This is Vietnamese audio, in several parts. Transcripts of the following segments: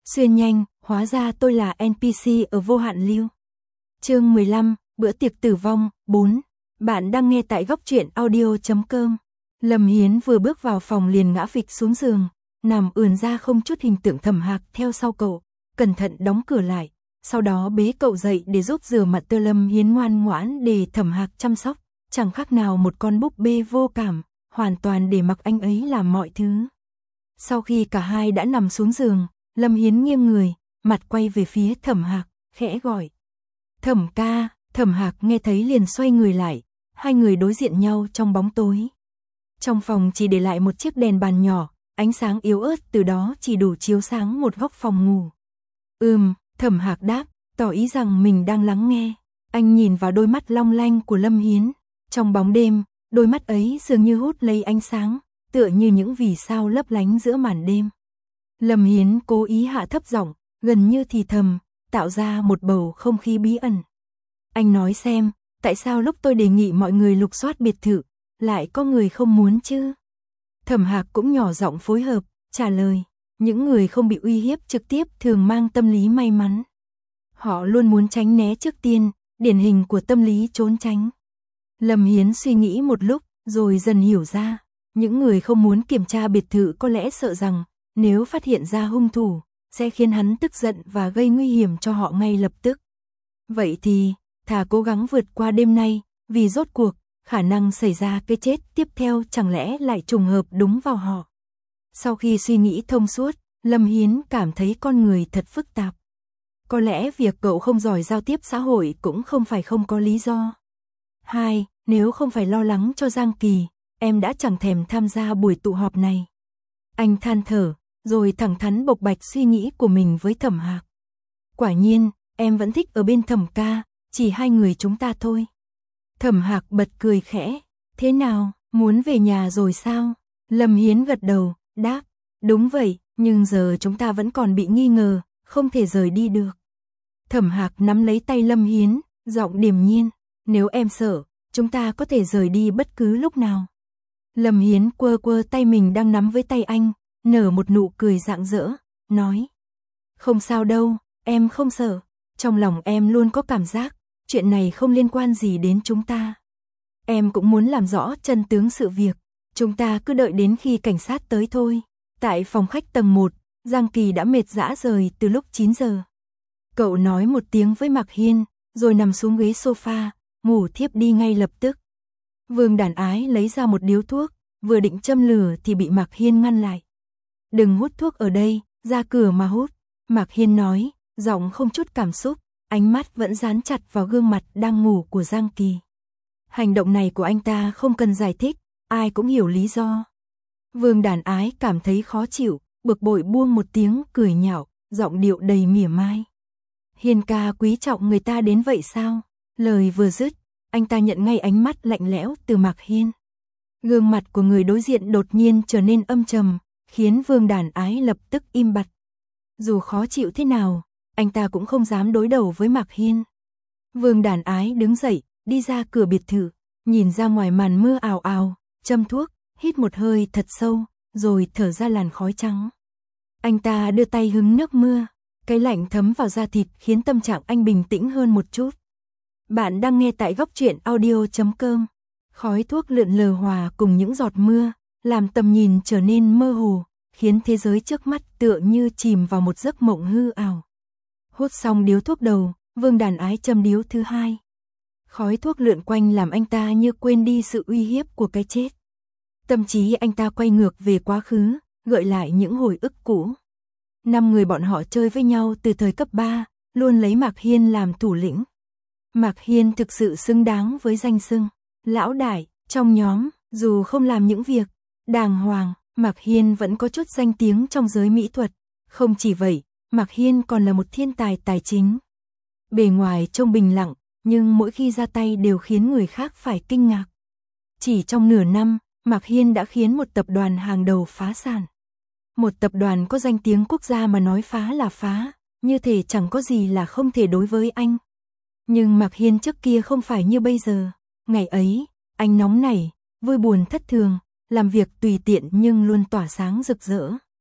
Xuyên nhanh, hóa ra tôi là NPC ở Vô Hạn Lưu. Chương 15, bữa tiệc tử vong, 4. Bạn đang nghe tại góc truyện audio.com. Lâm Hiến vừa bước vào phòng liền ngã phịch xuống giường, nằm ườn ra không chút hình tượng. Thẩm Hạc theo sau cậu, cẩn thận đóng cửa lại, sau đó bế cậu dậy để giúp rửa mặt. Lâm Hiến ngoan ngoãn để Thẩm Hạc chăm sóc, chẳng khác nào một con búp bê vô cảm, hoàn toàn để mặc anh ấy làm mọi thứ. Sau khi cả hai đã nằm xuống giường, Lâm Hiến nghiêng người, mặt quay về phía Thẩm Hạc, khẽ gọi. Thẩm ca. Thẩm Hạc nghe thấy liền xoay người lại, hai người đối diện nhau trong bóng tối. Trong phòng chỉ để lại một chiếc đèn bàn nhỏ, ánh sáng yếu ớt từ đó chỉ đủ chiếu sáng một góc phòng ngủ. Thẩm Hạc đáp, tỏ ý rằng mình đang lắng nghe. Anh nhìn vào đôi mắt long lanh của Lâm Hiến. Trong bóng đêm, đôi mắt ấy dường như hút lấy ánh sáng, tựa như những vì sao lấp lánh giữa màn đêm. Lâm Hiến cố ý hạ thấp giọng, gần như thì thầm, tạo ra một bầu không khí bí ẩn. Anh nói xem, tại sao lúc tôi đề nghị mọi người lục soát biệt thự, lại có người không muốn chứ? Thẩm Hạc cũng nhỏ giọng phối hợp, trả lời, những người không bị uy hiếp trực tiếp thường mang tâm lý may mắn. Họ luôn muốn tránh né trước tiên, điển hình của tâm lý trốn tránh. Lâm Hiến suy nghĩ một lúc, rồi dần hiểu ra, những người không muốn kiểm tra biệt thự có lẽ sợ rằng, nếu phát hiện ra hung thủ, sẽ khiến hắn tức giận và gây nguy hiểm cho họ ngay lập tức. Vậy thì, thà cố gắng vượt qua đêm nay, vì rốt cuộc, khả năng xảy ra cái chết tiếp theo chẳng lẽ lại trùng hợp đúng vào họ. Sau khi suy nghĩ thông suốt, Lâm Hiến cảm thấy con người thật phức tạp. Có lẽ việc cậu không giỏi giao tiếp xã hội cũng không phải không có lý do. 2. Nếu không phải lo lắng cho Giang Kỳ, em đã chẳng thèm tham gia buổi tụ họp này. Anh than thở, rồi thẳng thắn bộc bạch suy nghĩ của mình với Thẩm Hạc. Quả nhiên, em vẫn thích ở bên Thẩm ca, chỉ hai người chúng ta thôi. Thẩm Hạc bật cười khẽ, thế nào, muốn về nhà rồi sao? Lâm Hiến gật đầu, đáp, đúng vậy, nhưng giờ chúng ta vẫn còn bị nghi ngờ, không thể rời đi được. Thẩm Hạc nắm lấy tay Lâm Hiến, giọng điềm nhiên, nếu em sợ, chúng ta có thể rời đi bất cứ lúc nào. Lâm Hiến quơ quơ tay mình đang nắm với tay anh, nở một nụ cười rạng rỡ, nói, không sao đâu, em không sợ, trong lòng em luôn có cảm giác, chuyện này không liên quan gì đến chúng ta. Em cũng muốn làm rõ chân tướng sự việc, chúng ta cứ đợi đến khi cảnh sát tới thôi. Tại phòng khách tầng 1, Giang Kỳ đã mệt rã rời từ lúc 9 giờ. Cậu nói một tiếng với Mạc Hiên, rồi nằm xuống ghế sofa, ngủ thiếp đi ngay lập tức. Vương Đàn Ái lấy ra một điếu thuốc, vừa định châm lửa thì bị Mạc Hiên ngăn lại. Đừng hút thuốc ở đây, ra cửa mà hút. Mạc Hiên nói, giọng không chút cảm xúc, ánh mắt vẫn dán chặt vào gương mặt đang ngủ của Giang Kỳ. Hành động này của anh ta không cần giải thích, ai cũng hiểu lý do. Vương Đàn Ái cảm thấy khó chịu, bực bội buông một tiếng cười nhạo, giọng điệu đầy mỉa mai. Hiên ca quý trọng người ta đến vậy sao? Lời vừa dứt, anh ta nhận ngay ánh mắt lạnh lẽo từ Mạc Hiên. Gương mặt của người đối diện đột nhiên trở nên âm trầm, khiến Vương Đàn Ái lập tức im bặt. Dù khó chịu thế nào, anh ta cũng không dám đối đầu với Mạc Hiên. Vương Đàn Ái đứng dậy, đi ra cửa biệt thự, nhìn ra ngoài màn mưa ào ào, châm thuốc, hít một hơi thật sâu, rồi thở ra làn khói trắng. Anh ta đưa tay hứng nước mưa, cái lạnh thấm vào da thịt khiến tâm trạng anh bình tĩnh hơn một chút. Bạn đang nghe tại góc truyện audio.com. Khói thuốc lượn lờ hòa cùng những giọt mưa, làm tầm nhìn trở nên mơ hồ, khiến thế giới trước mắt tựa như chìm vào một giấc mộng hư ảo. Hút xong điếu thuốc đầu, Vương Đàn Ái châm điếu thứ hai. Khói thuốc lượn quanh làm anh ta như quên đi sự uy hiếp của cái chết. Tâm trí anh ta quay ngược về quá khứ, gợi lại những hồi ức cũ. 5 người bọn họ chơi với nhau từ thời cấp 3, luôn lấy Mạc Hiên làm thủ lĩnh. Mạc Hiên thực sự xứng đáng với danh xưng lão đại trong nhóm, dù không làm những việc đàng hoàng, Mạc Hiên vẫn có chút danh tiếng trong giới mỹ thuật. Không chỉ vậy, Mạc Hiên còn là một thiên tài tài chính. Bề ngoài trông bình lặng, nhưng mỗi khi ra tay đều khiến người khác phải kinh ngạc. Chỉ trong nửa năm, Mạc Hiên đã khiến một tập đoàn hàng đầu phá sản. Một tập đoàn có danh tiếng quốc gia mà nói phá là phá, như thể chẳng có gì là không thể đối với anh. Nhưng Mạc Hiên trước kia không phải như bây giờ. Ngày ấy, anh nóng nảy, vui buồn thất thường, làm việc tùy tiện nhưng luôn tỏa sáng rực rỡ.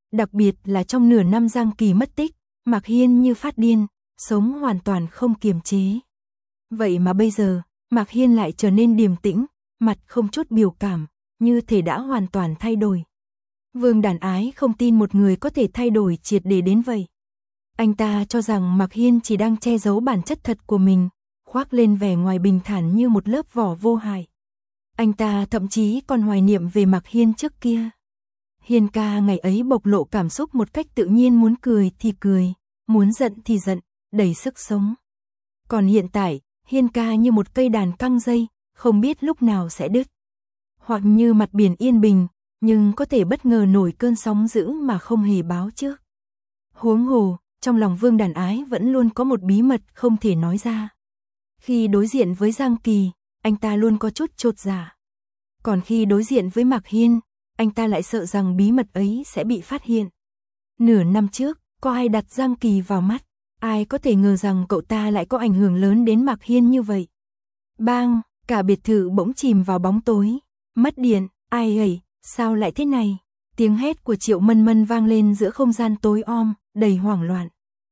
Đặc biệt là trong nửa năm Giang Kỳ mất tích, Mạc Hiên như phát điên, sống hoàn toàn không kiềm chế. Vậy mà bây giờ, Mạc Hiên lại trở nên điềm tĩnh, mặt không chút biểu cảm, như thể đã hoàn toàn thay đổi. Vương Đàn Ái không tin một người có thể thay đổi triệt để đến vậy. Anh ta cho rằng Mạc Hiên chỉ đang che giấu bản chất thật của mình, khoác lên vẻ ngoài bình thản như một lớp vỏ vô hại. Anh ta thậm chí còn hoài niệm về Mạc Hiên trước kia. Hiên ca ngày ấy bộc lộ cảm xúc một cách tự nhiên, muốn cười thì cười, muốn giận thì giận, đầy sức sống. Còn hiện tại, Hiên ca như một cây đàn căng dây, không biết lúc nào sẽ đứt. Hoặc như mặt biển yên bình, nhưng có thể bất ngờ nổi cơn sóng dữ mà không hề báo trước. Huống hồ, trong lòng Vương Đàn Ái vẫn luôn có một bí mật không thể nói ra. Khi đối diện với Giang Kỳ, anh ta luôn có chút chột dạ. Còn khi đối diện với Mạc Hiên, anh ta lại sợ rằng bí mật ấy sẽ bị phát hiện. Nửa năm trước, có ai đặt Giang Kỳ vào mắt, ai có thể ngờ rằng cậu ta lại có ảnh hưởng lớn đến Mạc Hiên như vậy. Bang, cả biệt thự bỗng chìm vào bóng tối, mất điện, ai ơi, sao lại thế này? Tiếng hét của Triệu Mân Mân vang lên giữa không gian tối om, đầy hoảng loạn.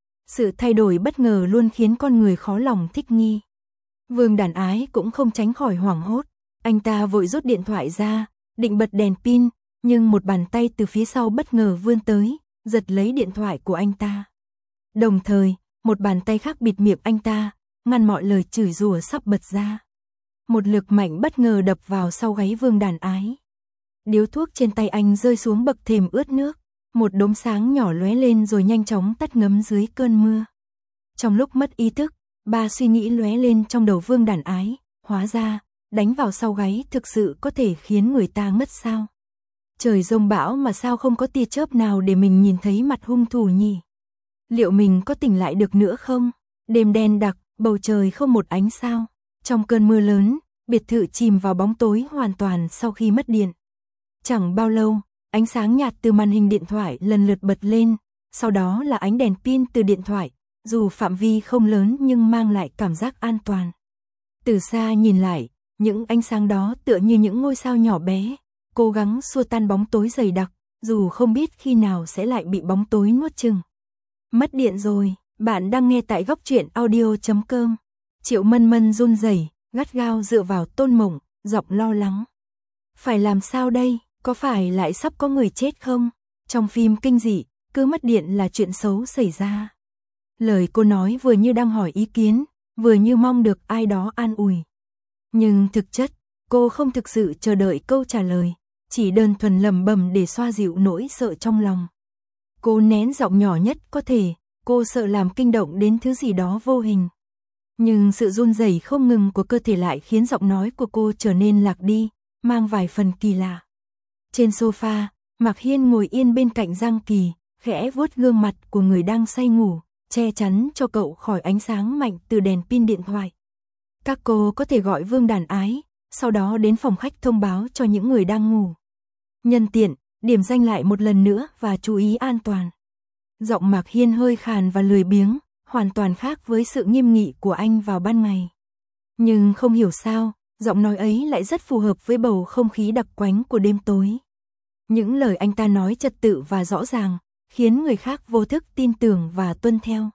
Sự thay đổi bất ngờ luôn khiến con người khó lòng thích nghi. Vương Đàn Ái cũng không tránh khỏi hoảng hốt, anh ta vội rút điện thoại ra, định bật đèn pin, nhưng một bàn tay từ phía sau bất ngờ vươn tới, giật lấy điện thoại của anh ta. Đồng thời, một bàn tay khác bịt miệng anh ta, ngăn mọi lời chửi rủa sắp bật ra. Một lực mạnh bất ngờ đập vào sau gáy Vương Đàn Ái. Điếu thuốc trên tay anh rơi xuống bậc thềm ướt nước, một đốm sáng nhỏ lóe lên rồi nhanh chóng tắt ngấm dưới cơn mưa. Trong lúc mất ý thức, ba suy nghĩ lóe lên trong đầu Vương Đàn Ái, hóa ra, đánh vào sau gáy thực sự có thể khiến người ta ngất sao. Trời giông bão mà sao không có tia chớp nào để mình nhìn thấy mặt hung thủ nhỉ? Liệu mình có tỉnh lại được nữa không? Đêm đen đặc, bầu trời không một ánh sao. Trong cơn mưa lớn, biệt thự chìm vào bóng tối hoàn toàn sau khi mất điện. Chẳng bao lâu, ánh sáng nhạt từ màn hình điện thoại lần lượt bật lên, sau đó là ánh đèn pin từ điện thoại, dù phạm vi không lớn nhưng mang lại cảm giác an toàn. Từ xa nhìn lại, những ánh sáng đó tựa như những ngôi sao nhỏ bé, cố gắng xua tan bóng tối dày đặc, dù không biết khi nào sẽ lại bị bóng tối nuốt chửng. Mất điện rồi, bạn đang nghe tại góc truyện audio.com. Triệu Mân Mân run rẩy, gắt gao dựa vào Tôn Mộng, giọng lo lắng. Phải làm sao đây, có phải lại sắp có người chết không? Trong phim kinh dị, cứ mất điện là chuyện xấu xảy ra. Lời cô nói vừa như đang hỏi ý kiến, vừa như mong được ai đó an ủi. Nhưng thực chất, cô không thực sự chờ đợi câu trả lời, chỉ đơn thuần lẩm bẩm để xoa dịu nỗi sợ trong lòng. Cô nén giọng nhỏ nhất có thể, cô sợ làm kinh động đến thứ gì đó vô hình. Nhưng sự run rẩy không ngừng của cơ thể lại khiến giọng nói của cô trở nên lạc đi, mang vài phần kỳ lạ. Trên sofa, Mạc Hiên ngồi yên bên cạnh Giang Kỳ, khẽ vuốt gương mặt của người đang say ngủ, che chắn cho cậu khỏi ánh sáng mạnh từ đèn pin điện thoại. Các cô có thể gọi Vương Đàn Ái, sau đó đến phòng khách thông báo cho những người đang ngủ. Nhân tiện, điểm danh lại một lần nữa và chú ý an toàn. Giọng Mạc Hiên hơi khàn và lười biếng, hoàn toàn khác với sự nghiêm nghị của anh vào ban ngày. Nhưng không hiểu sao, giọng nói ấy lại rất phù hợp với bầu không khí đặc quánh của đêm tối. Những lời anh ta nói trật tự và rõ ràng, khiến người khác vô thức tin tưởng và tuân theo.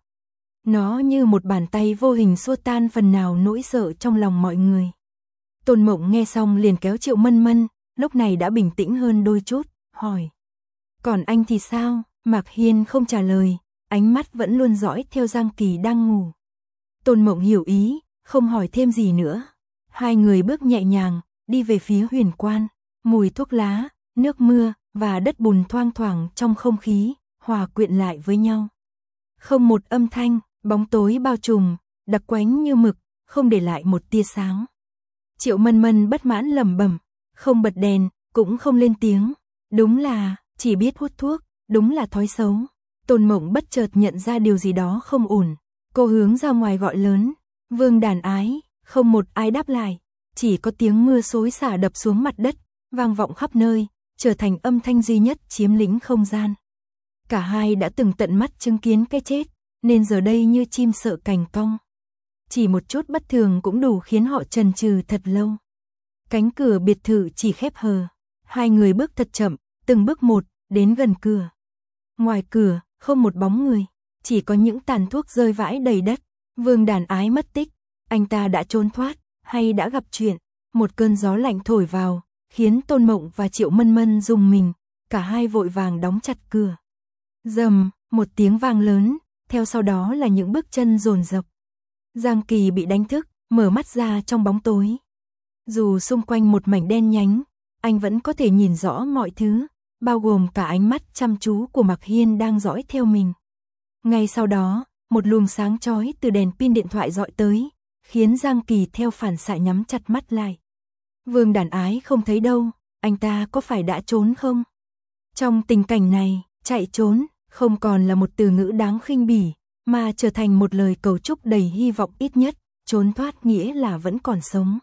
Nó như một bàn tay vô hình xua tan phần nào nỗi sợ trong lòng mọi người. Tôn Mộng nghe xong liền kéo Triệu Mân Mân, lúc này đã bình tĩnh hơn đôi chút, hỏi. Còn anh thì sao? Mạc Hiên không trả lời, ánh mắt vẫn luôn dõi theo Giang Kỳ đang ngủ. Tôn Mộng hiểu ý, không hỏi thêm gì nữa. Hai người bước nhẹ nhàng, đi về phía Huyền Quan. Mùi thuốc lá, nước mưa và đất bùn thoang thoảng trong không khí, hòa quyện lại với nhau. Không một âm thanh, bóng tối bao trùm, đặc quánh như mực, không để lại một tia sáng. Triệu Mân Mân bất mãn lẩm bẩm, không bật đèn, cũng không lên tiếng. Đúng là, chỉ biết hút thuốc, đúng là thói xấu. Tôn Mộng bất chợt nhận ra điều gì đó không ổn. Cô hướng ra ngoài gọi lớn, Vương Đàn Ái, không một ai đáp lại. Chỉ có tiếng mưa xối xả đập xuống mặt đất, vang vọng khắp nơi, trở thành âm thanh duy nhất chiếm lĩnh không gian. Cả hai đã từng tận mắt chứng kiến cái chết, nên giờ đây như chim sợ cành cong. Chỉ một chút bất thường cũng đủ khiến họ chần chừ thật lâu. Cánh cửa biệt thự chỉ khép hờ. Hai người bước thật chậm, từng bước một, đến gần cửa. Ngoài cửa, không một bóng người, chỉ có những tàn thuốc rơi vãi đầy đất. Vương Đàn Ái mất tích, anh ta đã trốn thoát, hay đã gặp chuyện? Một cơn gió lạnh thổi vào, khiến Tôn Mộng và Triệu Mân Mân rùng mình, cả hai vội vàng đóng chặt cửa. Rầm, một tiếng vang lớn, theo sau đó là những bước chân dồn dập. Giang Kỳ bị đánh thức, mở mắt ra trong bóng tối. Dù xung quanh một mảnh đen nhánh, anh vẫn có thể nhìn rõ mọi thứ, bao gồm cả ánh mắt chăm chú của Mạc Hiên đang dõi theo mình. Ngay sau đó, một luồng sáng chói từ đèn pin điện thoại dọi tới, khiến Giang Kỳ theo phản xạ nhắm chặt mắt lại. Vương Đàn Ái không thấy đâu, anh ta có phải đã trốn không? Trong tình cảnh này, chạy trốn không còn là một từ ngữ đáng khinh bỉ, mà trở thành một lời cầu chúc đầy hy vọng, ít nhất trốn thoát nghĩa là vẫn còn sống.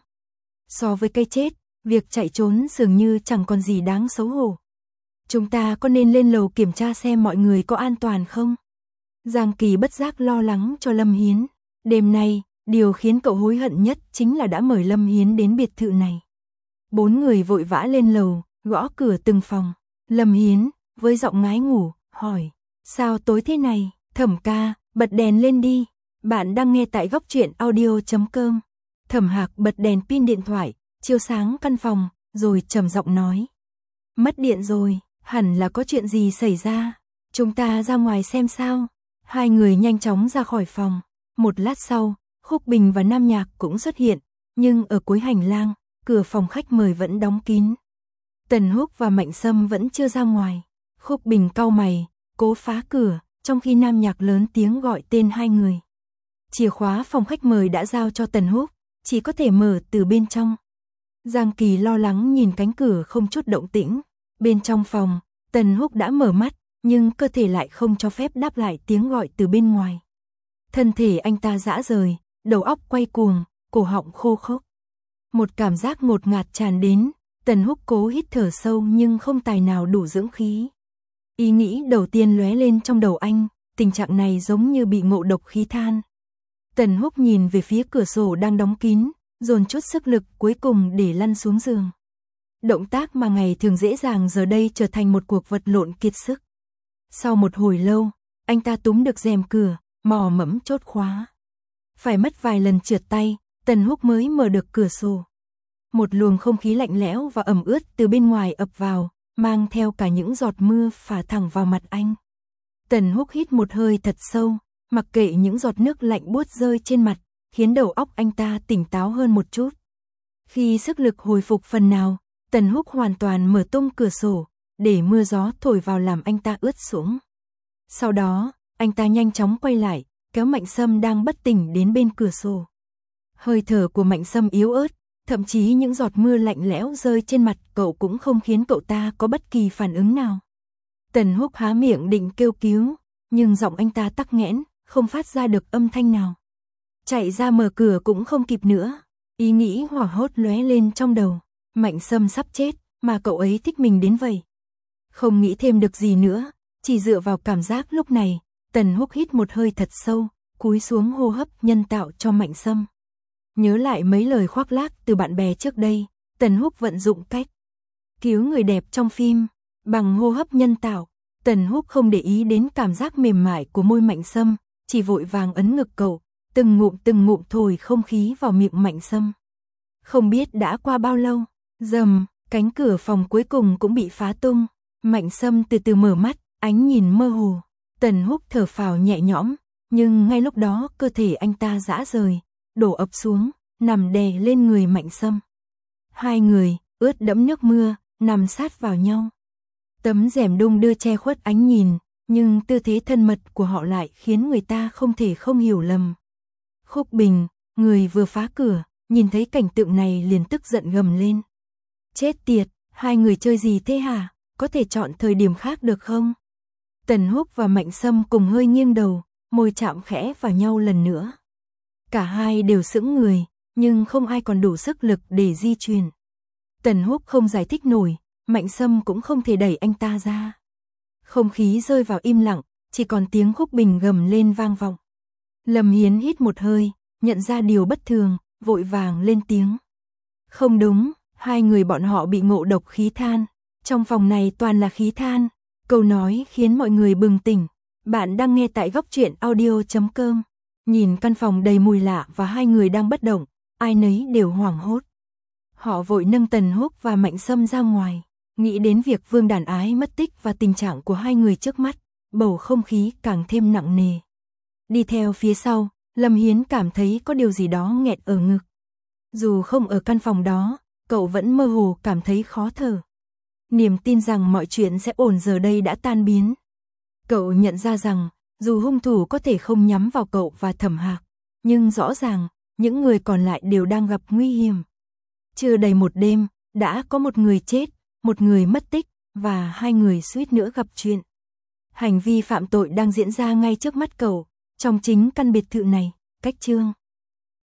So với cái chết, việc chạy trốn dường như chẳng còn gì đáng xấu hổ. Chúng ta có nên lên lầu kiểm tra xem mọi người có an toàn không? Giang Kỳ bất giác lo lắng cho Lâm Hiến. Đêm nay, điều khiến cậu hối hận nhất chính là đã mời Lâm Hiến đến biệt thự này. 4 người vội vã lên lầu, gõ cửa từng phòng. Lâm Hiến, với giọng ngái ngủ, hỏi, sao tối thế này? Thẩm ca, bật đèn lên đi. Bạn đang nghe tại góc truyện audio.com. Thẩm Hạc bật đèn pin điện thoại, chiếu sáng căn phòng, rồi trầm giọng nói. Mất điện rồi, hẳn là có chuyện gì xảy ra. Chúng ta ra ngoài xem sao. Hai người nhanh chóng ra khỏi phòng. Một lát sau, Khúc Bình và Nam Nhạc cũng xuất hiện, nhưng ở cuối hành lang, cửa phòng khách mời vẫn đóng kín. Tần Húc và Mạnh Sâm vẫn chưa ra ngoài. Khúc Bình cau mày, cố phá cửa, trong khi Nam Nhạc lớn tiếng gọi tên hai người. Chìa khóa phòng khách mời đã giao cho Tần Húc, chỉ có thể mở từ bên trong. Giang Kỳ lo lắng nhìn cánh cửa không chút động tĩnh. Bên trong phòng, Tần Húc đã mở mắt, nhưng cơ thể lại không cho phép đáp lại tiếng gọi từ bên ngoài. Thân thể anh ta rã rời, đầu óc quay cuồng, cổ họng khô khốc. Một cảm giác ngột ngạt tràn đến, Tần Húc cố hít thở sâu nhưng không tài nào đủ dưỡng khí. Ý nghĩ đầu tiên lóe lên trong đầu anh, tình trạng này giống như bị ngộ độc khí than. Tần Húc nhìn về phía cửa sổ đang đóng kín, dồn chút sức lực cuối cùng để lăn xuống giường. Động tác mà ngày thường dễ dàng giờ đây trở thành một cuộc vật lộn kiệt sức. Sau một hồi lâu, anh ta túm được rèm cửa, mò mẫm chốt khóa. Phải mất vài lần trượt tay, Tần Húc mới mở được cửa sổ. Một luồng không khí lạnh lẽo và ẩm ướt từ bên ngoài ập vào, mang theo cả những giọt mưa phả thẳng vào mặt anh. Tần Húc hít một hơi thật sâu, mặc kệ những giọt nước lạnh buốt rơi trên mặt, khiến đầu óc anh ta tỉnh táo hơn một chút. Khi sức lực hồi phục phần nào, Tần Húc hoàn toàn mở tung cửa sổ, để mưa gió thổi vào làm anh ta ướt sũng. Sau đó, anh ta nhanh chóng quay lại, kéo Mạnh Sâm đang bất tỉnh đến bên cửa sổ. Hơi thở của Mạnh Sâm yếu ớt, thậm chí những giọt mưa lạnh lẽo rơi trên mặt cậu cũng không khiến cậu ta có bất kỳ phản ứng nào. Tần Húc há miệng định kêu cứu, nhưng giọng anh ta tắc nghẽn, không phát ra được âm thanh nào. Chạy ra mở cửa cũng không kịp nữa. Ý nghĩ hoảng hốt lóe lên trong đầu. Mạnh Sâm sắp chết, mà cậu ấy thích mình đến vậy. Không nghĩ thêm được gì nữa, chỉ dựa vào cảm giác lúc này, Tần Húc hít một hơi thật sâu, cúi xuống hô hấp nhân tạo cho Mạnh Sâm. Nhớ lại mấy lời khoác lác từ bạn bè trước đây, Tần Húc vận dụng cách cứu người đẹp trong phim bằng hô hấp nhân tạo. Tần Húc không để ý đến cảm giác mềm mại của môi Mạnh Sâm, chỉ vội vàng ấn ngực cậu, từng ngụm thổi không khí vào miệng Mạnh Sâm. Không biết đã qua bao lâu, rầm, cánh cửa phòng cuối cùng cũng bị phá tung. Mạnh Sâm từ từ mở mắt, ánh nhìn mơ hồ. Tần Húc thở phào nhẹ nhõm, nhưng ngay lúc đó cơ thể anh ta rã rời, đổ ập xuống, nằm đè lên người Mạnh Sâm. Hai người, ướt đẫm nước mưa, nằm sát vào nhau. Tấm rèm đung đưa che khuất ánh nhìn, nhưng tư thế thân mật của họ lại khiến người ta không thể không hiểu lầm. Khúc Bình, người vừa phá cửa, nhìn thấy cảnh tượng này liền tức giận gầm lên. Chết tiệt, hai người chơi gì thế hả? Có thể chọn thời điểm khác được không? Tần Húc và Mạnh Sâm cùng hơi nghiêng đầu, môi chạm khẽ vào nhau lần nữa. Cả hai đều sững người, nhưng không ai còn đủ sức lực để di chuyển. Tần Húc không giải thích nổi, Mạnh Sâm cũng không thể đẩy anh ta ra. Không khí rơi vào im lặng, chỉ còn tiếng Khúc Bình gầm lên vang vọng. Lâm Hiến hít một hơi, nhận ra điều bất thường, vội vàng lên tiếng. Không đúng, hai người bọn họ bị ngộ độc khí than. Trong phòng này toàn là khí than. Câu nói khiến mọi người bừng tỉnh. Bạn đang nghe tại góc truyện audio.com. Nhìn căn phòng đầy mùi lạ và hai người đang bất động, ai nấy đều hoảng hốt. Họ vội nâng Tần Húc và Mạnh Sâm ra ngoài, nghĩ đến việc Vương Đàn Ái mất tích và tình trạng của hai người trước mắt, bầu không khí càng thêm nặng nề. Đi theo phía sau, Lâm Hiến cảm thấy có điều gì đó nghẹt ở ngực. Dù không ở căn phòng đó, cậu vẫn mơ hồ cảm thấy khó thở. Niềm tin rằng mọi chuyện sẽ ổn giờ đây đã tan biến. Cậu nhận ra rằng, dù hung thủ có thể không nhắm vào cậu và Thẩm Hạc, nhưng rõ ràng, những người còn lại đều đang gặp nguy hiểm. Chưa đầy một đêm, đã có một người chết, một người mất tích, và hai người suýt nữa gặp chuyện. Hành vi phạm tội đang diễn ra ngay trước mắt cậu, trong chính căn biệt thự này, cách Chương